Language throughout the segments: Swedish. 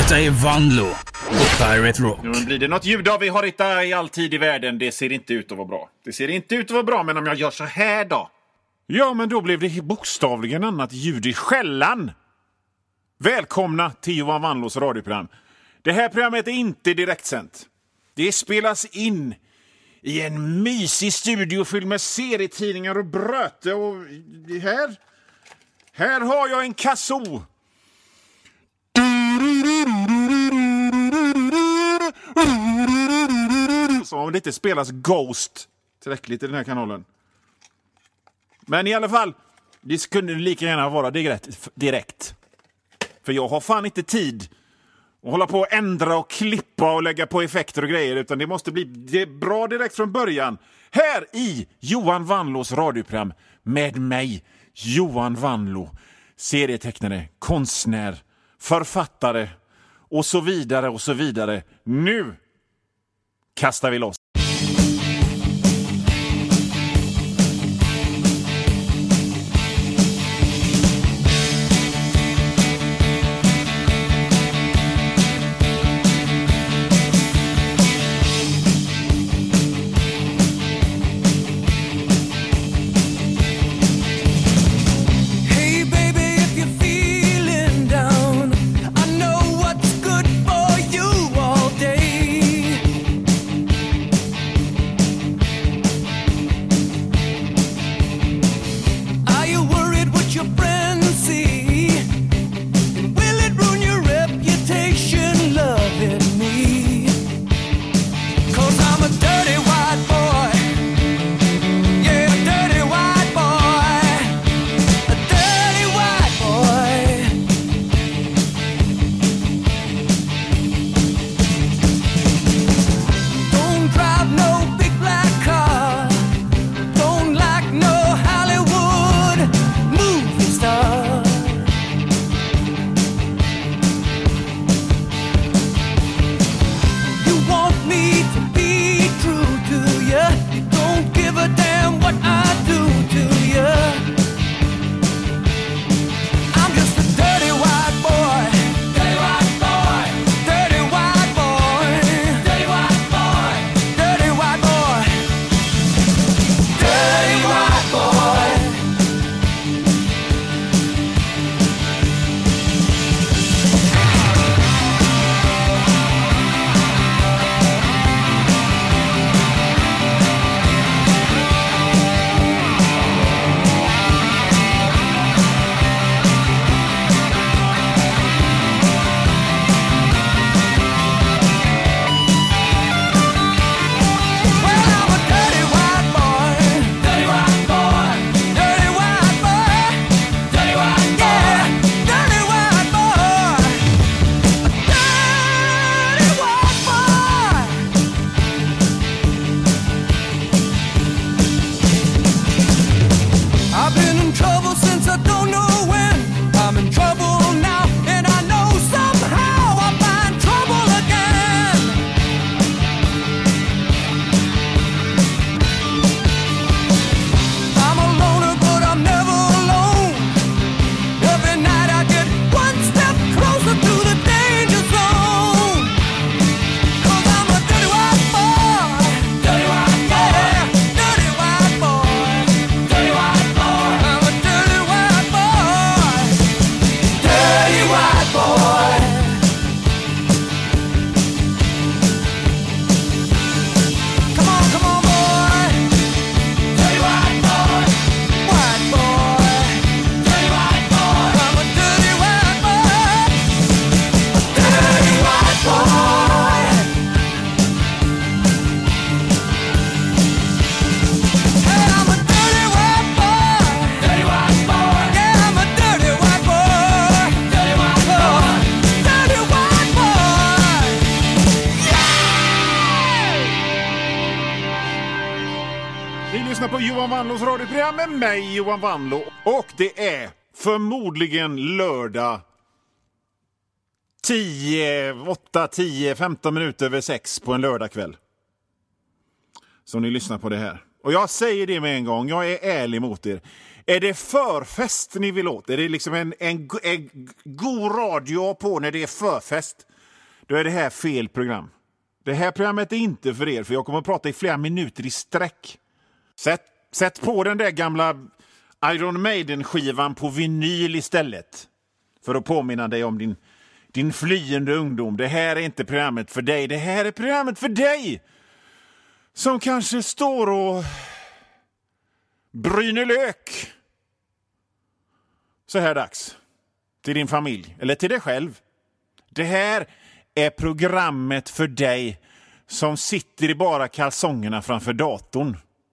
Detta är Vanlo och Pirate Rock. Nu blir det något ljud av vi har detta i all tid i världen. Det ser inte ut att vara bra. Det ser inte ut att vara bra, men om jag gör så här då? Ja, men då blev det bokstavligen annat ljud i skällan. Välkomna till Johan Vanlos radioprogram. Det här programmet är inte direktsänt. Det spelas in i en mysig studio fylld med serietidningar och bröte. Och här har jag en kasso. Så om det inte spelas Ghost tillräckligt i den här kanalen. Men i alla fall, det skulle lika gärna vara direkt. För jag har fan inte tid att hålla på och ändra och klippa och lägga på effekter och grejer. Utan det måste bli bra direkt från början. Här i Johan Vanlos radioprogram med mig, Johan Vanlo. Serietecknare, konstnär, författare och så vidare och så vidare. Nu kastar vi loss. Johan Vanlos radioprogram med mig, Johan Vanlo. Och det är förmodligen lördag 15 minuter över 6 på en lördagkväll. Så ni lyssnar på det här. Och jag säger det med en gång, jag är ärlig mot er. Är det förfest ni vill åt? Är det liksom en god radio på när det är förfest? då är det här fel program. Det här programmet är inte för er, för jag kommer att prata i flera minuter i sträck. Sätt på den där gamla Iron Maiden-skivan på vinyl istället. För att påminna dig om din flyende ungdom. Det här är inte programmet för dig. Det här är programmet för dig som kanske står och bryner lök så här dags. Till din familj eller till dig själv. Det här är programmet för dig som sitter i bara kalsongerna framför datorn.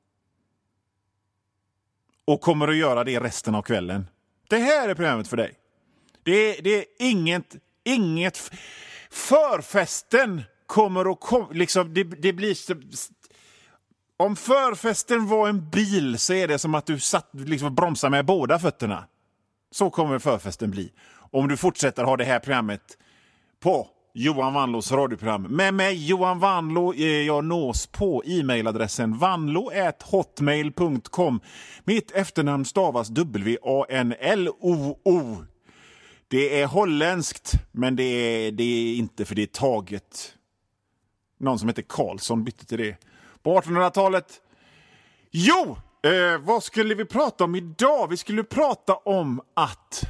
Och kommer att göra det resten av kvällen. Det här är programmet för dig. Det är inget förfesten kommer att liksom det blir om förfesten var en bil så är det som att du satt liksom bromsar med båda fötterna. Så kommer förfesten bli. Om du fortsätter ha det här programmet på Johan Vanlos radioprogram. Med mig Johan Vanlo jag nås på e-mailadressen vanlo@hotmail.com. Mitt efternamn stavas W-A-N-L-O-O. Det är holländskt, men det är inte, för det är taget. Någon som heter Karlsson bytte till det på 1800-talet. Jo, vad skulle vi prata om idag? Vi skulle prata om att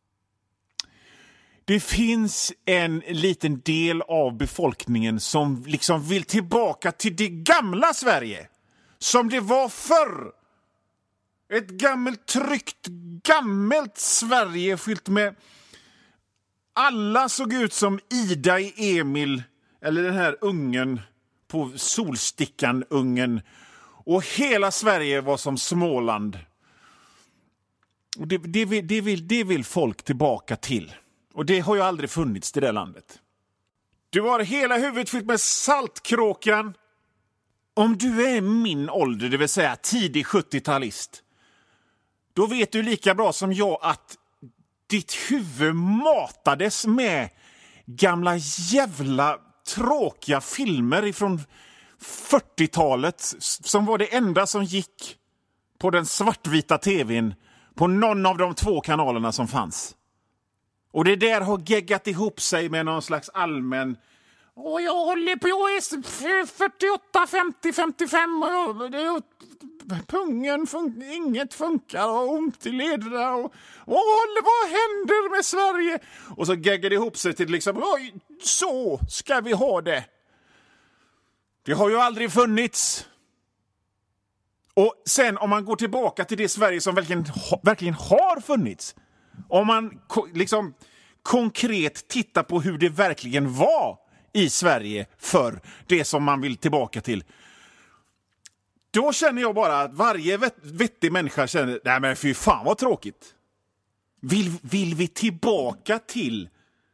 det finns en liten del av befolkningen som liksom vill tillbaka till det gamla Sverige. Som det var förr. Ett gammalt, tryggt, gammalt Sverige fyllt med... Alla såg ut som Ida i Emil, eller den här ungen på Solstickan-ungen. Och hela Sverige var som Småland. Och det vill folk tillbaka till. Och det har ju aldrig funnits i det landet. Du har hela huvudet fyllt med saltkråkan. Om du är min ålder, det vill säga tidig 70-talist, då vet du lika bra som jag att ditt huvud matades med gamla jävla tråkiga filmer ifrån 40-talet som var det enda som gick på den svartvita tvn på någon av de 2 kanalerna som fanns. Och det där har geggat ihop sig med någon slags allmän... Och jag håller på, jag är 48, 50, 55 och pungen inget funkar och ont i lederna och vad händer med Sverige? Och så geggar det ihop sig till liksom, så ska vi ha det. Det har ju aldrig funnits. Och sen om man går tillbaka till det Sverige som verkligen har funnits, om man liksom konkret tittar på hur det verkligen var i Sverige för det som man vill tillbaka till, då känner jag bara att varje vettig människa känner, nej men fy fan vad tråkigt. Vill vi tillbaka till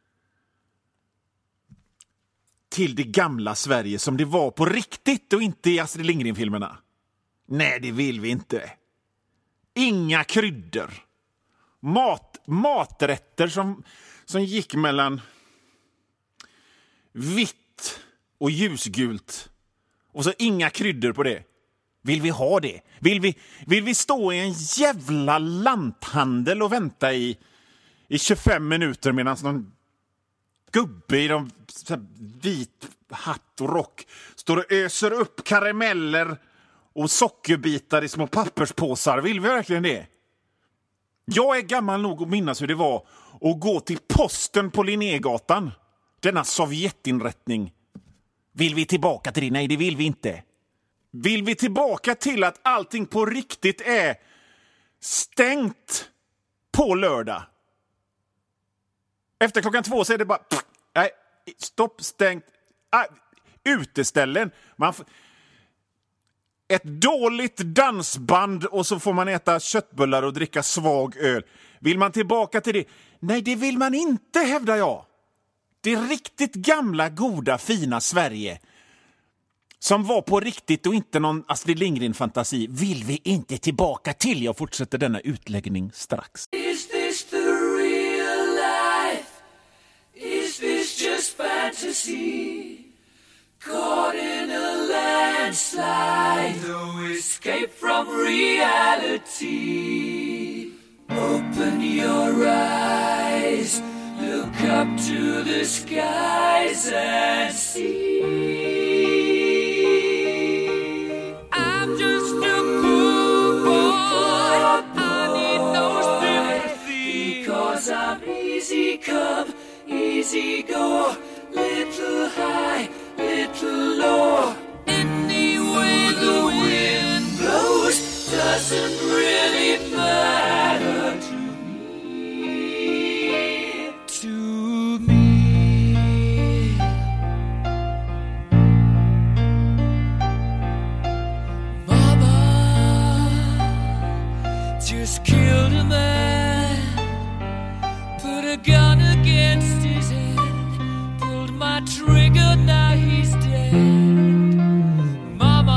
det gamla Sverige som det var på riktigt och inte i Astrid Lindgren-filmerna? Nej, det vill vi inte. Inga kryddor. Maträtter som gick mellan vitt och ljusgult. Och så inga kryddor på det. Vill vi ha det? Vill vi stå i en jävla lanthandel och vänta i 25 minuter medan någon gubbe i vit hatt och rock står och öser upp karameller och sockerbitar i små papperspåsar? Vill vi verkligen det? Jag är gammal nog att minnas hur det var att gå till posten på Linnégatan. Denna Sovjetinrättning. Vill vi tillbaka till det? Nej, det vill vi inte. Vill vi tillbaka till att allting på riktigt är stängt på lördag? Efter klockan 2 så är det bara... Nej, stopp, stängt. Uteställen. Ett dåligt dansband och så får man äta köttbullar och dricka svag öl. Vill man tillbaka till det? Nej, det vill man inte, hävdar jag. Det riktigt gamla, goda, fina Sverige som var på riktigt och inte någon Astrid Lindgren-fantasi vill vi inte tillbaka till. Jag fortsätter denna utläggning strax. Is this the real life? Is this just fantasy? Caught in a landslide, no escape from reality. Open your eyes, look up to the skies eyes and see. I'm just a poor boy. I need no sympathy. Because I'm easy come, easy go. Little high, little low. Any way the wind blows doesn't really matter to me. To me. Mama just killed a man, put a gun against his head. My trigger, now he's dead. Mama,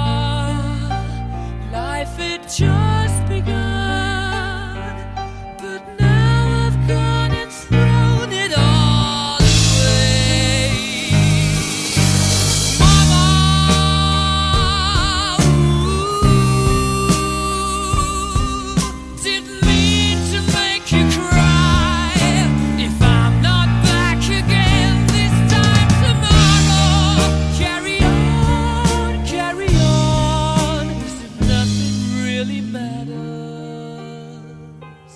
life had just begun, but now I've gone and thrown it all away. Mama, didn't mean to make you cry. If I'm not back again tomorrow, carry on, as if nothing really matters.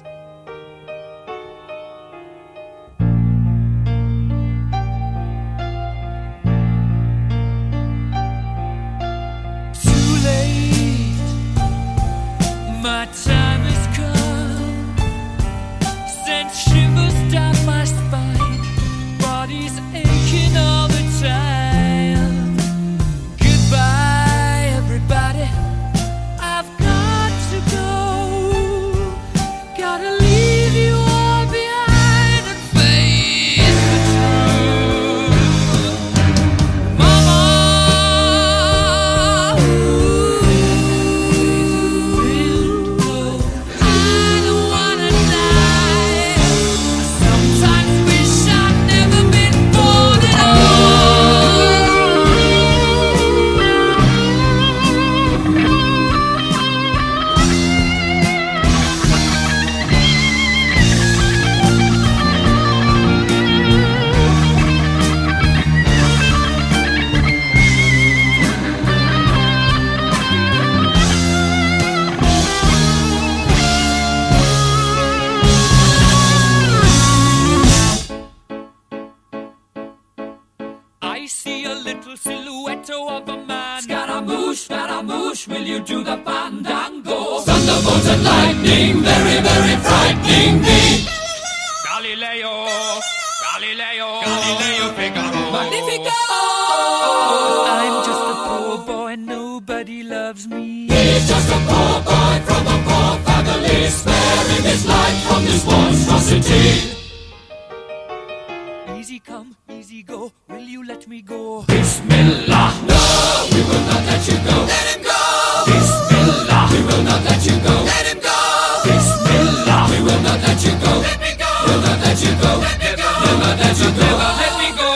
Too late, my time has come, sent shivers down my spine, body's aching all the time. Goodbye, everybody. I've got to go. Gotta leave you all behind and face the truth. Mama, I don't wanna die. Sometimes wish I'd never been born at I see a little silhouette of a man. Scaramouche, will you do the fandango? Thunderbolt and lightning, very, very frightening me. Galileo, Figaro. Magnifico! I'm just a poor boy, nobody loves me. He's just a poor boy from a poor family, sparing his life from this monstrosity. Easy come, easy go, will you let me go? Bismillah, no, we will not let you go. Let him go! Bismillah, we will not let you go. Let him go! Bismillah, we will not let you go. Let me go! We'll not let you go. Let me go! We'll not let you go. Never let me go!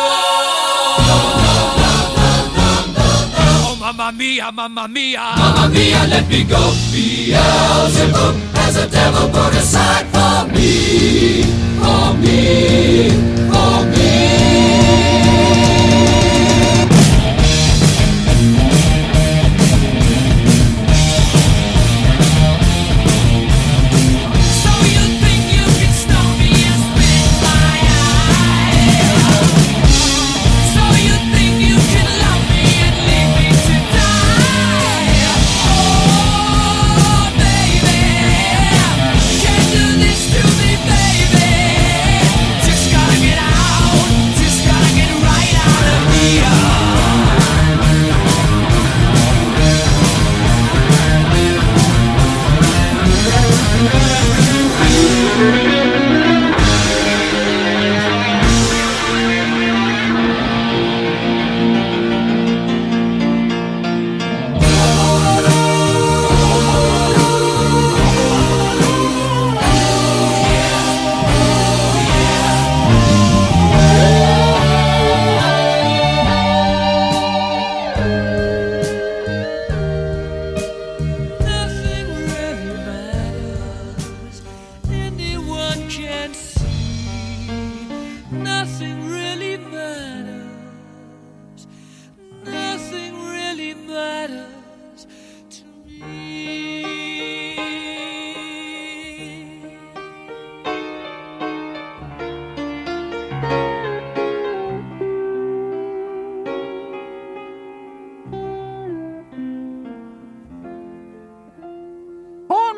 Oh, mamma mia, mamma mia. Mamma mia, let me go. Beelzebub has a devil put aside for me. For me, for me. So you think you can stop me and spit my eye? So you think you can love me and leave me to die? Oh, baby, can't do this to me, baby. Just gotta get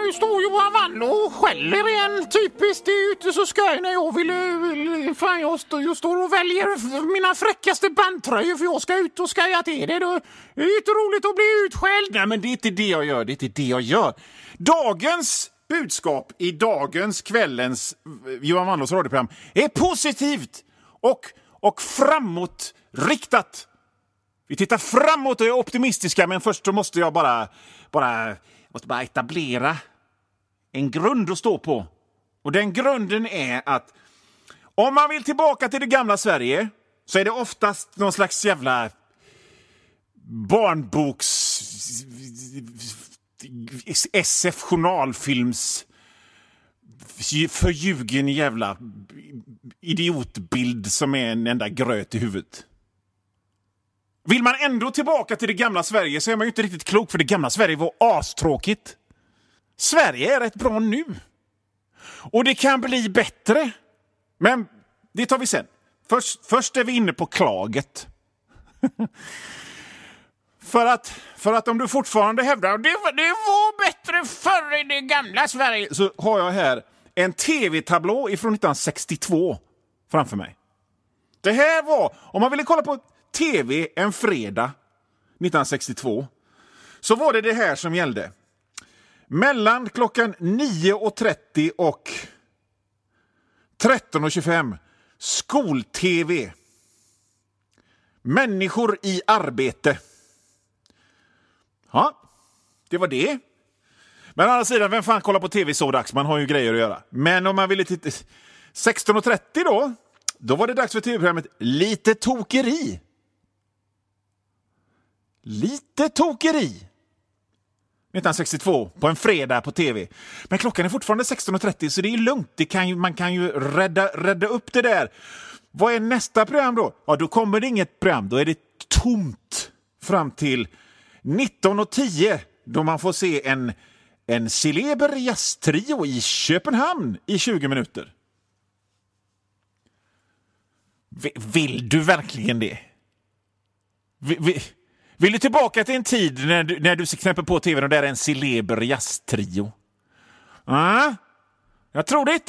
nu står Johan Wanlo och skäller igen. Typiskt, det är ute så skoj när jag vill fan jag står och väljer mina fräckaste bandtröjor för jag ska ut och skoja till det. Det är inte roligt att bli utskälld. Nej, men det är inte det jag gör, det är inte det jag gör. Dagens budskap i kvällens Johan Wanlos radioprogram är positivt och framåtriktat. Vi tittar framåt och är optimistiska, men först så måste jag bara etablera en grund att stå på. Och den grunden är att om man vill tillbaka till det gamla Sverige så är det oftast någon slags jävla barnboks SF-journalfilms förljugen jävla idiotbild som är en enda gröt i huvudet. Vill man ändå tillbaka till det gamla Sverige så är man ju inte riktigt klok, för det gamla Sverige var astråkigt. Sverige är rätt bra nu. Och det kan bli bättre. Men det tar vi sen. Först är vi inne på klaget. För att om du fortfarande hävdar det var bättre förr i det gamla Sverige, så har jag här en tv-tablå ifrån 1962 framför mig. Det här var, om man ville kolla på tv en fredag 1962, så var det här som gällde. Mellan klockan 9:30 och 13:25 skol-tv. Människor i arbete. Ja, det var det. Men å andra sidan, vem fan kollar på tv så dags? Man har ju grejer att göra. Men om man ville titta 16:30 då var det dags för tv-programmet Lite tokeri. Lite tokeri. 1962 på en fredag på tv. Men klockan är fortfarande 16:30 så det är lugnt. Man kan ju rädda upp det där. Vad är nästa program då? Ja, då kommer det inget program. Då är det tomt fram till 19:10 då man får se en celeber jazztrio i Köpenhamn i 20 minuter. Vill du verkligen det? Vill du tillbaka till en tid när du knäpper på tv och där är en celeber jazztrio? Jag tror det inte.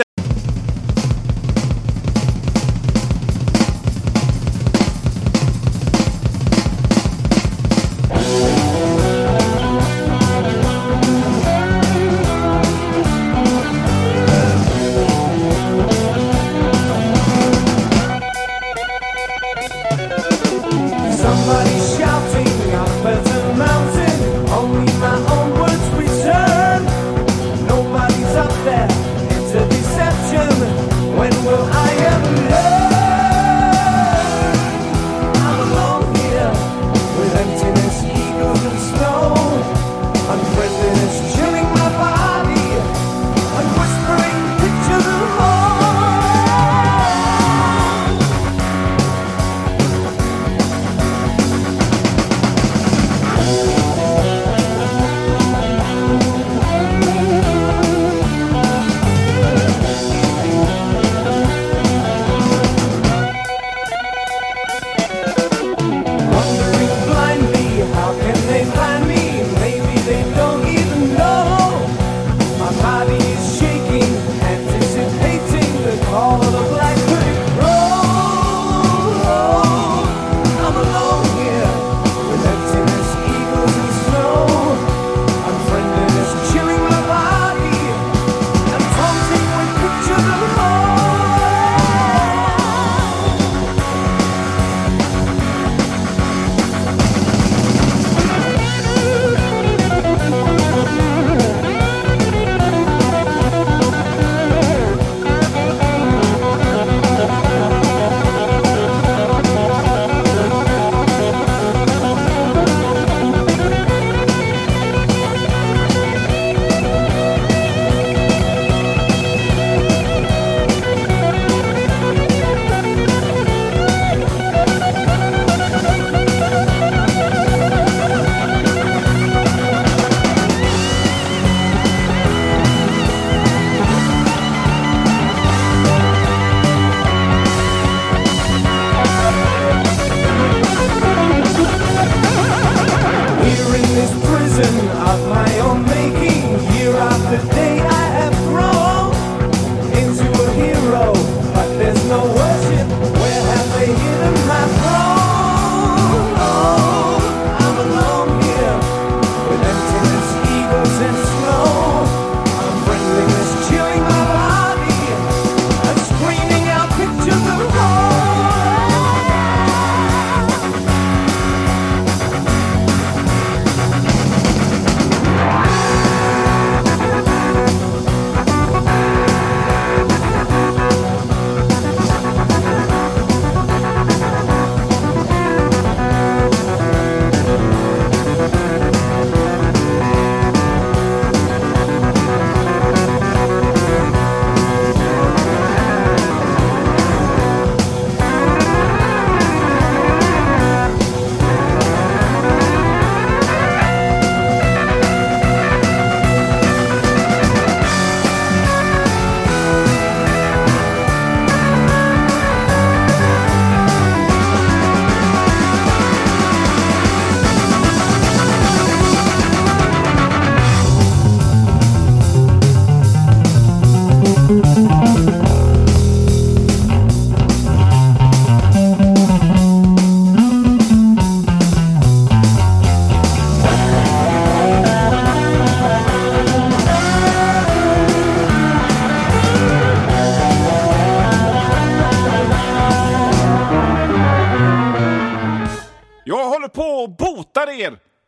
Nobody's up there into this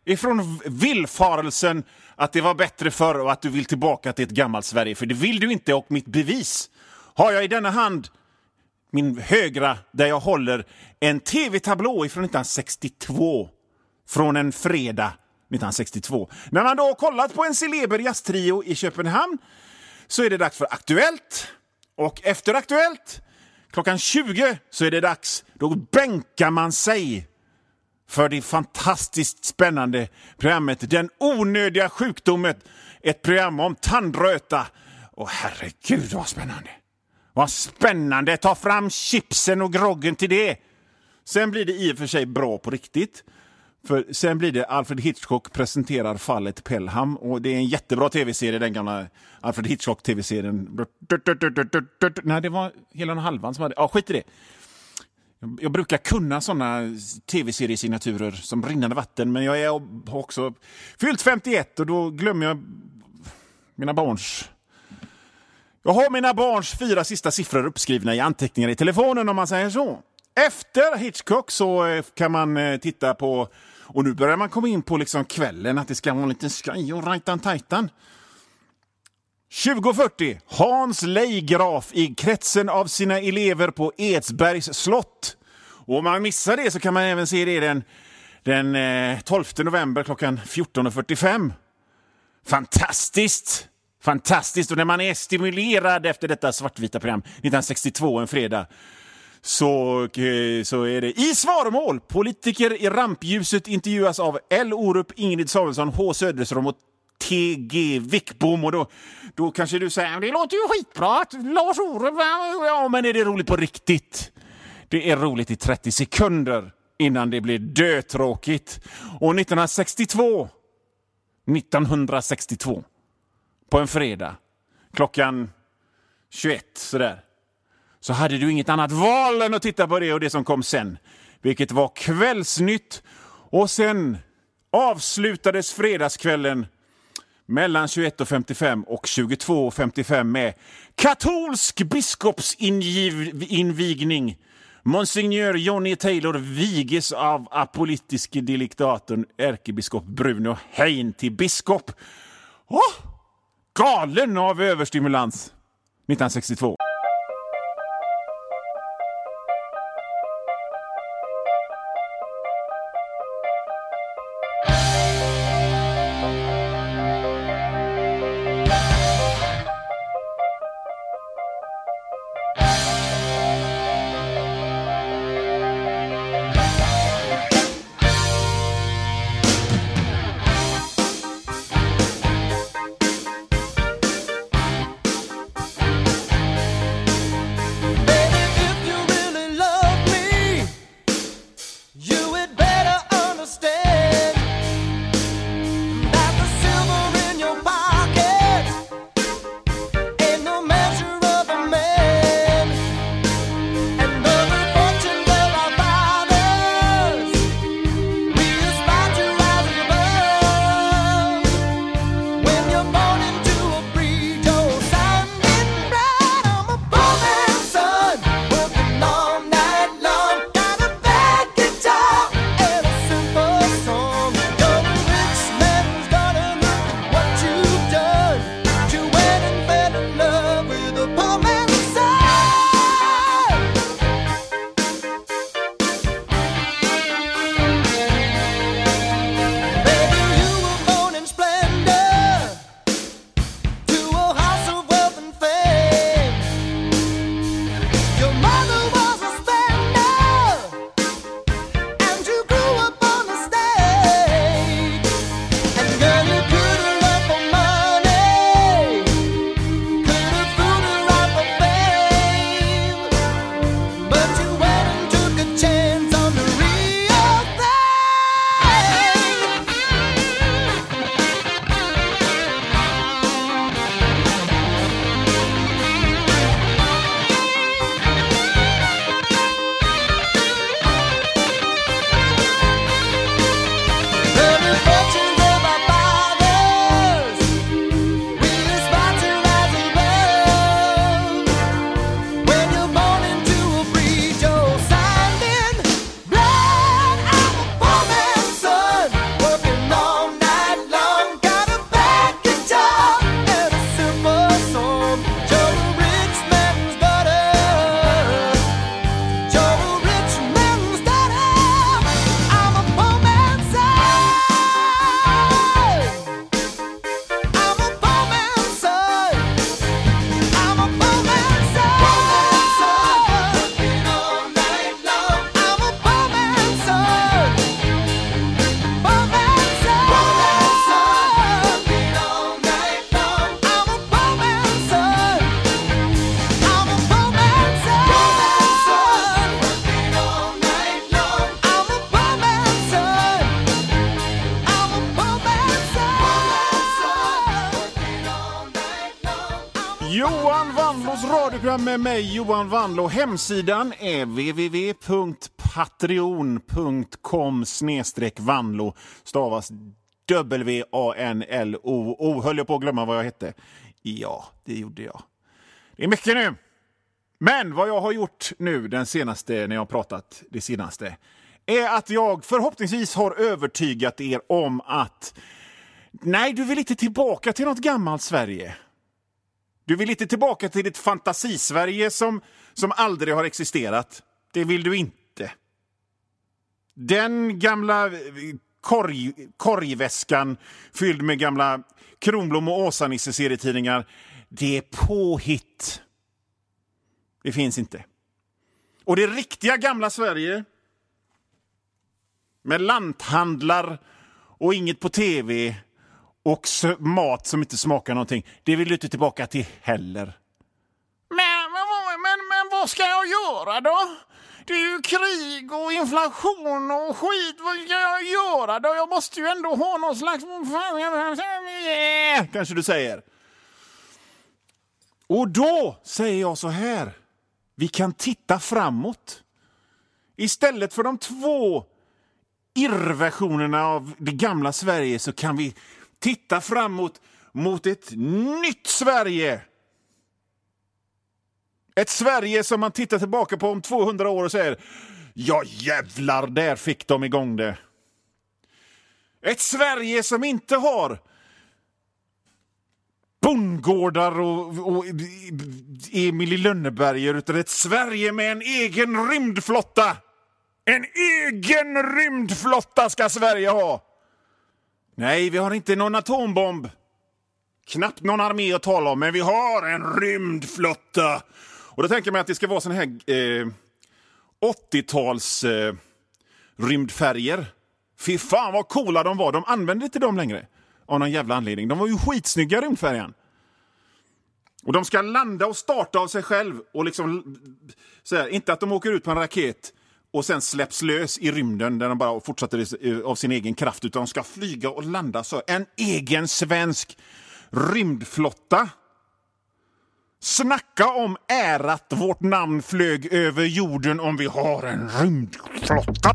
ifrån villfarelsen att det var bättre förr och att du vill tillbaka till ett gammalt Sverige. För det vill du inte, och mitt bevis har jag i denna hand, min högra, där jag håller en tv-tablå från 1962. Från en fredag 1962. När man då har kollat på en celeber jazztrio i Köpenhamn så är det dags för Aktuellt. Och efter Aktuellt, klockan 20, så är det dags. Då bänkar man sig för det fantastiskt spännande programmet Den onödiga sjukdomen. Ett program om tandröta. Och herregud vad spännande. Vad spännande. Ta fram chipsen och groggen till det. Sen blir det i och för sig bra på riktigt. För sen blir det Alfred Hitchcock presenterar fallet Pelham. Och det är en jättebra tv-serie, den gamla Alfred Hitchcock-tv-serien. Nej, det var hela en halvan som hade... Ja, skit i det. Jag brukar kunna såna tv-seriesignaturer som rinnande vatten. Men jag har också fyllt 51 och då glömmer jag mina barns... Jag har mina barns 4 sista siffror uppskrivna i anteckningar i telefonen, om man säger så. Efter Hitchcock så kan man titta på, och nu börjar man komma in på liksom kvällen, att det ska vara en liten skaj och rajtan-tajtan. 20:40, Hans Leigraf i kretsen av sina elever på Edsbergs slott. Och om man missar det så kan man även se det den 12 november klockan 14:45. Fantastiskt! Fantastiskt, och när man är stimulerad efter detta svartvita program 1962, en fredag, så är det i svarmål. Politiker i rampljuset intervjuas av L. Orup, Ingrid Samuelsson, H. Söderström och T.G. Wickbom. Och då kanske du säger, det låter ju skitbra att Lars Orup, ja, men är det roligt på riktigt? Det är roligt i 30 sekunder innan det blir dötråkigt. Och 1962 på en fredag klockan 21 sådär, så hade du inget annat val än att titta på det och det som kom sen, vilket var Kvällsnytt. Och sen avslutades fredagskvällen mellan 21:55 och 22:55 med katolsk biskopsinvigning. Monsignor Johnny Taylor viges av apolitiske deliktatorn ärkebiskop Bruno Hein till biskop. Galen av överstimulans 1962. Johan Wanlås radioprogram med mig, Johan Wanlå. Hemsidan är www.patreon.com/Wanlå. Stavas WANLO. Höll jag på att glömma vad jag hette? Ja, det gjorde jag. Det är mycket nu. Men vad jag har gjort nu den senaste, när jag har pratat det senaste, är att jag förhoppningsvis har övertygat er om att nej, du vill inte tillbaka till något gammalt Sverige. Du vill inte tillbaka till ditt fantasisverige som aldrig har existerat. Det vill du inte. Den gamla korgväskan fylld med gamla Kronblom och Åsa-Nisse-serietidningar, det är påhitt. Det finns inte. Och det riktiga gamla Sverige med lanthandlar och inget på tv och mat som inte smakar någonting, det vill du inte tillbaka till heller. Men vad ska jag göra då? Det är ju krig och inflation och skit. Vad ska jag göra då? Jag måste ju ändå ha någon slags... Kanske du säger. Och då säger jag så här. Vi kan titta framåt. Istället för de två irrversionerna av det gamla Sverige så kan vi titta framåt mot ett nytt Sverige. Ett Sverige som man tittar tillbaka på om 200 år och säger, ja jävlar, där fick de igång det. Ett Sverige som inte har bondgårdar och Emil i Lönneberger, utan ett Sverige med en egen rymdflotta. En egen rymdflotta ska Sverige ha. Nej, vi har inte någon atombomb. Knappt någon armé att tala om, men vi har en rymdflotta. Och då tänker man att det ska vara såna här 80-tals rymdfärger. Fy fan vad coola de var. De använder inte dem längre av någon jävla anledning. De var ju skitsnygga, rymdfärgen. Och de ska landa och starta av sig själv. Och liksom, så här, inte att de åker ut på en raket och sen släpps lös i rymden där de bara fortsätter av sin egen kraft, utan de ska flyga och landa. Så en egen svensk rymdflotta. Snacka om ärat vårt namn flög över jorden om vi har en rymdflotta.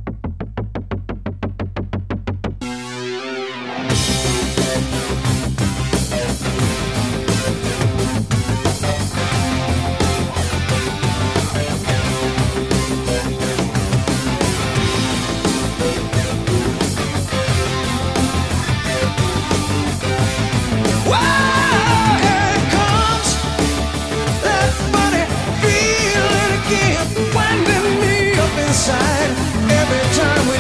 Every time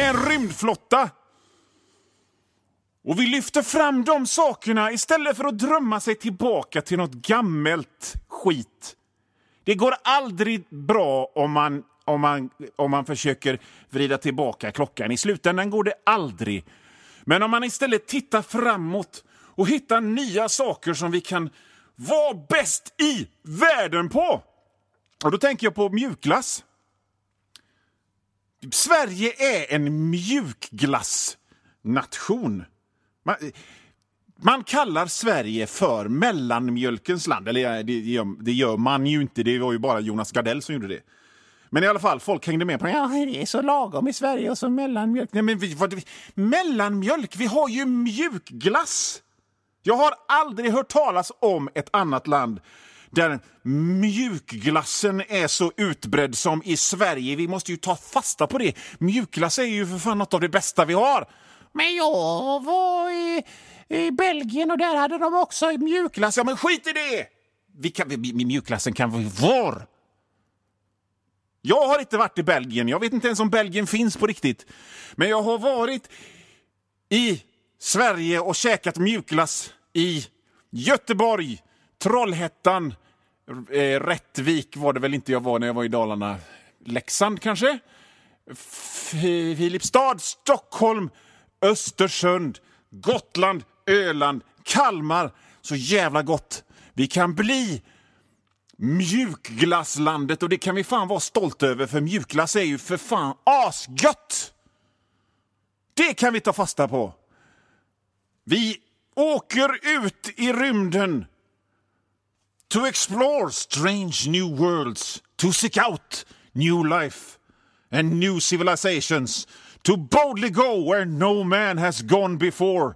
är en rymdflotta. Och vi lyfter fram de sakerna istället för att drömma sig tillbaka till något gammalt skit. Det går aldrig bra om man försöker vrida tillbaka klockan. I slutändan går det aldrig. Men om man istället tittar framåt och hittar nya saker som vi kan vara bäst i världen på. Och då tänker jag på mjukglass. Sverige är en mjukglassnation. Man kallar Sverige för mellanmjölkens land. Eller det gör man ju inte. Det var ju bara Jonas Gardell som gjorde det. Men i alla fall, folk hängde med på det är så lagom i Sverige och så mellanmjölk. Nej, men mellanmjölk? Vi har ju mjukglass. Jag har aldrig hört talas om ett annat land där mjukglassen är så utbredd som i Sverige. Vi måste ju ta fasta på det. Mjukglass är ju för fan något av det bästa vi har. Men jag var i Belgien och där hade de också mjukglass. Ja, men skit i det! Mjukglassen kan vara var. Jag har inte varit i Belgien. Jag vet inte ens om Belgien finns på riktigt. Men jag har varit i Sverige och käkat mjukglass i Göteborg, Trollhättan, Rättvik var det väl inte jag var när jag var i Dalarna. Leksand kanske? Filipstad, Stockholm, Östersund, Gotland, Öland, Kalmar. Så jävla gott. Vi kan bli mjukglasslandet och det kan vi fan vara stolt över, för mjukglass är ju för fan asgött. Det kan vi ta fasta på. Vi åker ut i rymden to explore strange new worlds, to seek out new life and new civilizations, to boldly go where no man has gone before.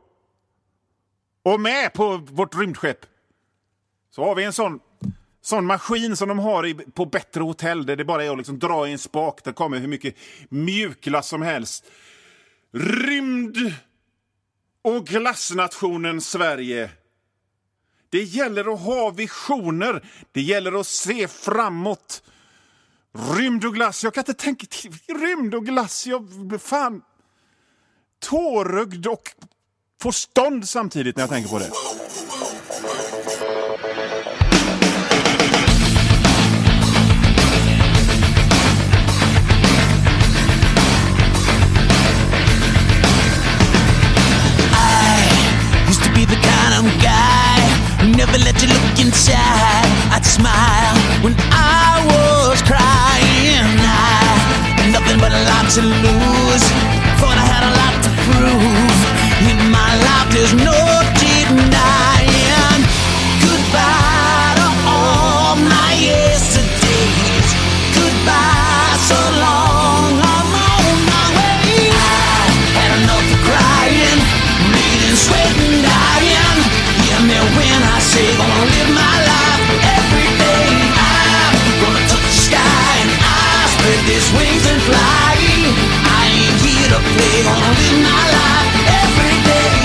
Och med på vårt rymdskepp så har vi en sån maskin som de har på bättre hotell där det bara är att liksom dra i en spak. Det kommer hur mycket mjukglass som helst. Rymd och glassnationen Sverige. Det gäller att ha visioner. Det gäller att se framåt. Rymd och glass. Jag kan inte tänka till. Rymd och glass. Jag blir fan tårögd och får stånd samtidigt när jag tänker på det. Never let you look inside. I'd smile when I was crying. Nothing but a lot to lose. Thought I had a lot to prove. In my life there's no denying. Goodbye to all my yesterdays. Goodbye so long, I'm on my way. I had enough of crying, bleeding, sweating, dying. Hear me when I say gonna live my life every day. I'm gonna touch the sky and I spread these wings and fly. I ain't here to play, gonna live my life every day.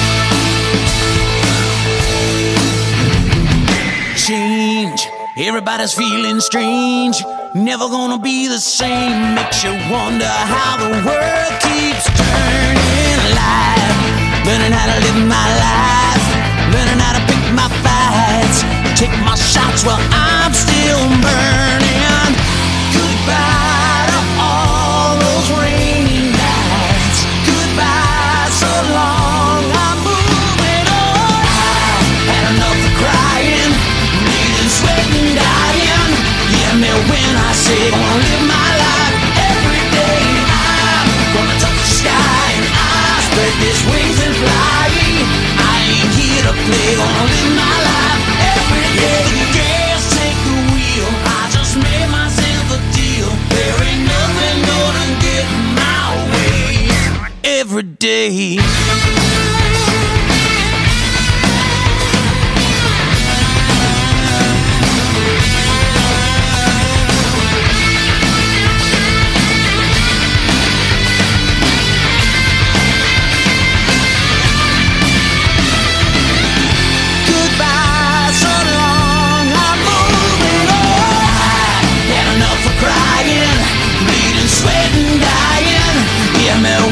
Change, everybody's feeling strange. Never gonna be the same. Makes you wonder how the world keeps turning. Alive, learning how to live my life. Learning how to pick my fights. Take my shots while I'm still burning. Goodbye to all those rainy nights. Goodbye so long, I'm moving on. I had enough of crying, bleeding, sweating, dying. Hear me when I say gonna live my life every day. I'm gonna touch the sky and I spread these wings and fly. To play, gonna live my life every day. Gas, take the wheel. I just made myself a deal. There ain't nothing gonna get my way every day. Sweating, dying. Hear me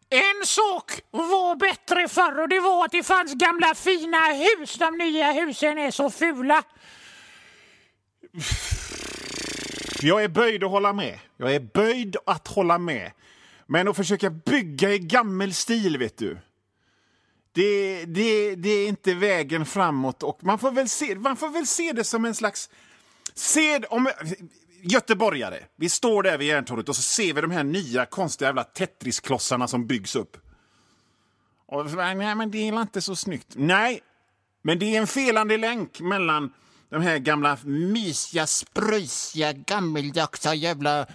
En sak var bättre förr och det var att det fanns gamla fina hus. De nya husen är så fula. Jag är böjd att hålla med. Men att försöka bygga i gammal stil, vet du. Det är inte vägen framåt. Och man får väl se det som en slags... Göteborgare, vi står där vid Järntorget och så ser vi de här nya konstiga jävla Tetris-klossarna som byggs upp. Och nej, men det är inte så snyggt. Nej, men det är en felande länk mellan de här gamla mysiga, spröjsiga, gammeldagsa jävla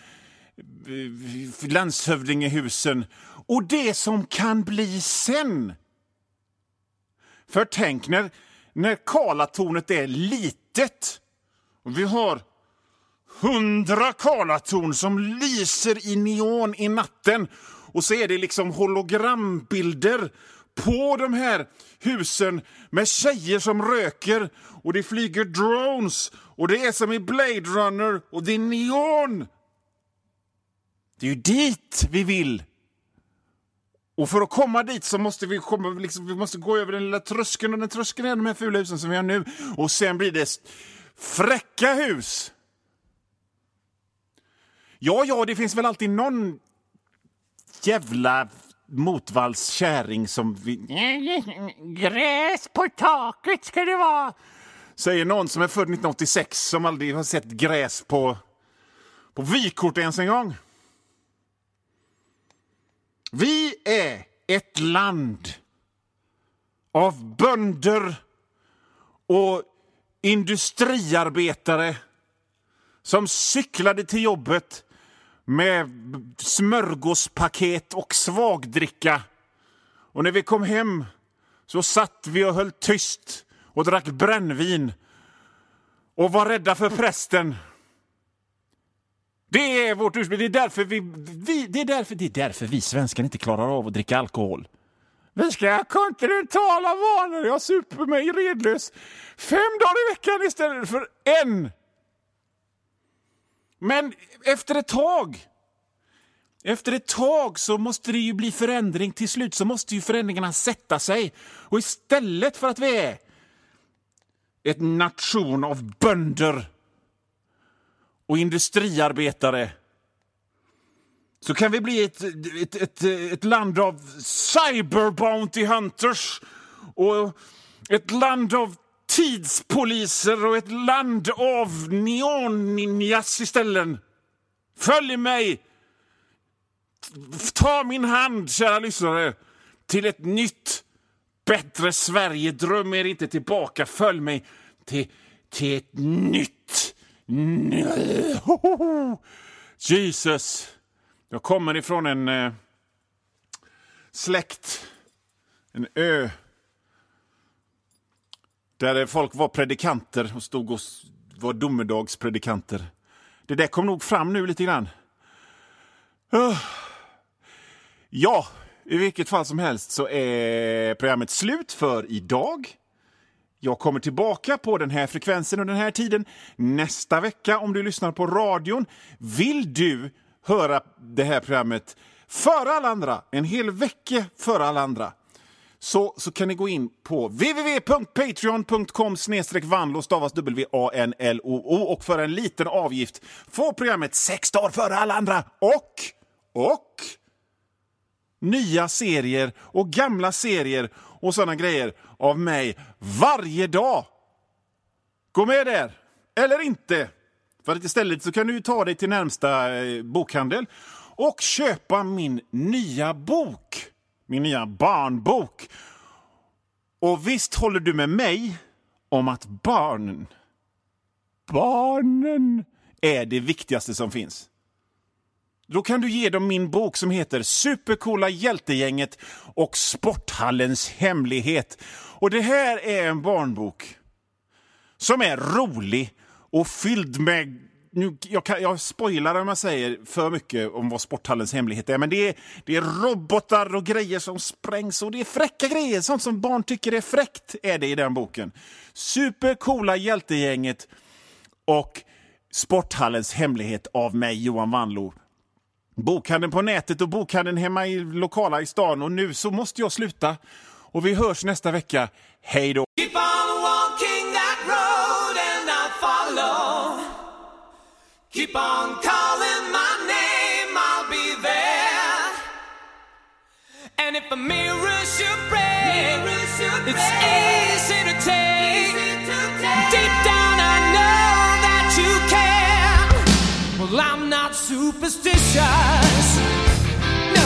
landshövdingehusen och det som kan bli sen. För tänk när Karlatornet är litet och vi har 100 Karlatorn som lyser i neon i natten och så är det liksom hologrambilder på de här husen med tjejer som röker och det flyger drones och det är som i Blade Runner och det är neon. Det är ju dit vi vill. Och för att komma dit så måste vi måste gå över den lilla tröskeln och den tröskeln är de här fula husen som vi har nu och sen blir det fräcka hus. Ja, det finns väl alltid någon jävla motvallskärring som Gräs på taket ska det vara. Säger någon som är född 1986 som aldrig har sett gräs på vykort ens en gång. Vi är ett land av bönder och industriarbetare som cyklade till jobbet med smörgåspaket och svagdricka. Och när vi kom hem så satt vi och höll tyst och drack brännvin och var rädda för prästen. Det är vårt ursprung. Det är därför vi svenskar inte klarar av att dricka alkohol. Vi ska ha kontinentala vanor. Jag super mig redlös 5 dagar i veckan istället för 1. Men efter ett tag så måste det ju bli förändring. Till slut så måste ju förändringarna sätta sig. Och istället för att vi är ett nation av bönder och industriarbetare så kan vi bli ett land av cyber bounty hunters och ett land av tidspoliser och ett land av neon-ninjas istället. Följ mig! Ta min hand, kära lyssnare, till ett nytt, bättre Sverige. Dröm er inte tillbaka. Följ mig till ett nytt. Jesus. Jag kommer ifrån en släkt, en ö, där folk var predikanter och stod och var domedagspredikanter. Det där kom nog fram nu lite grann. Ja, i vilket fall som helst så är programmet slut för idag. Jag kommer tillbaka på den här frekvensen och den här tiden nästa vecka om du lyssnar på radion. Vill du höra det här programmet före alla andra, en hel vecka före alla andra, så kan ni gå in på www.patreon.com/vanlo stavas WANLOO och för en liten avgift få programmet 6 dagar före alla andra och nya serier och gamla serier och sådana grejer av mig varje dag. Gå med där, eller inte. För att istället så kan du ta dig till närmsta bokhandel och köpa min nya bok. Min nya barnbok. Och visst håller du med mig om att barnen är det viktigaste som finns. Då kan du ge dem min bok som heter Supercoola hjältegänget och Sporthallens hemlighet. Och det här är en barnbok som är rolig och fylld med... Jag spoilar om jag säger för mycket om vad Sporthallens hemlighet är. Men det är robotar och grejer som sprängs och det är fräcka grejer. Sånt som barn tycker är fräckt är det i den boken. Supercoola hjältegänget och Sporthallens hemlighet av mig, Johan Vanlo. bokhandeln på nätet och bokhandeln hemma i lokala i stan. Och nu så måste jag sluta. Och vi hörs nästa vecka. Hej då! Keep on walking that road and I'll follow. Keep on calling my name, I'll be there. And if a mirror should break, it's easy to take. Deep down I know that you care. Well, I'm not superstitious. No.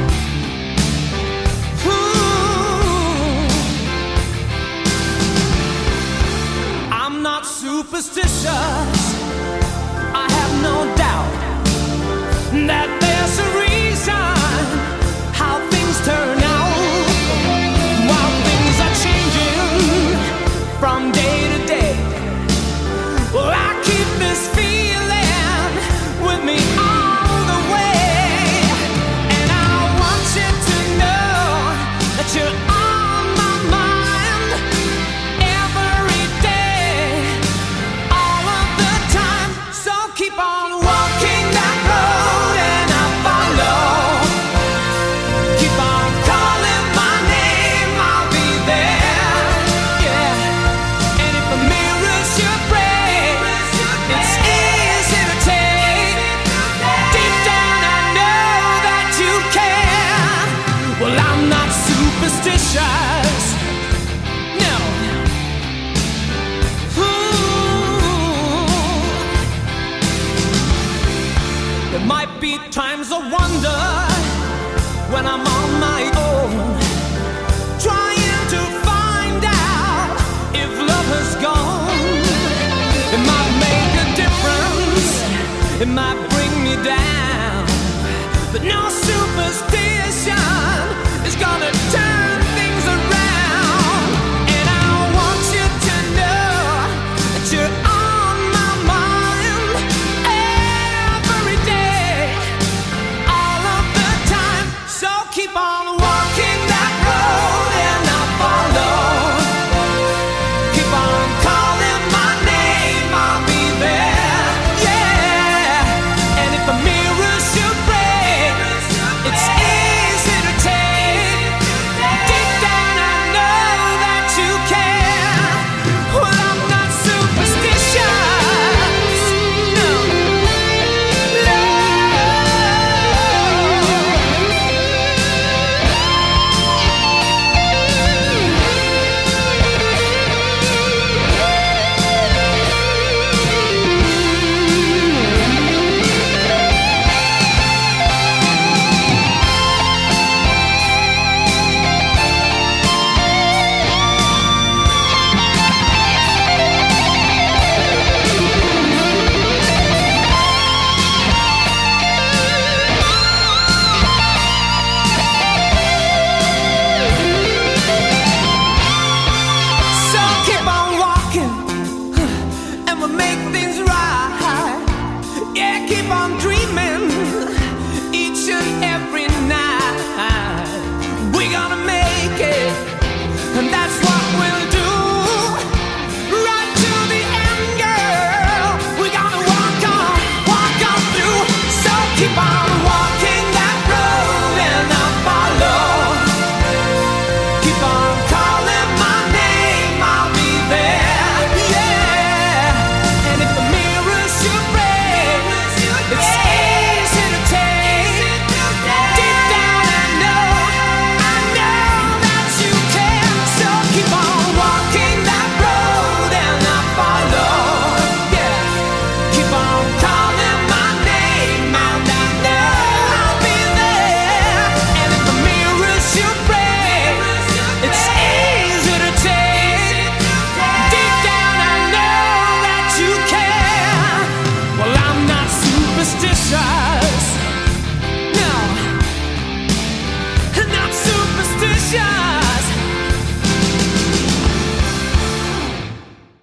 I'm not superstitious. I have no doubt that there's a reason how things turn out, while things are changing from day to day. Well, I keep this feeling with me all the way, and I want you to know that you're on my mind every day, all of the time. So keep on walking that road and I'll follow. Keep on calling my name, I'll be there. Yeah. And if a mirror should break, it's easy to take. Deep down I know that you care. Well, I'm not superstitious. No. There might be times of wonder when I'm on my own, trying to find out if love has gone. It might make a difference, it might bring me down, but no superstition is gonna turn things around. And I want you to know that you're on my mind every day, all of the time. So keep on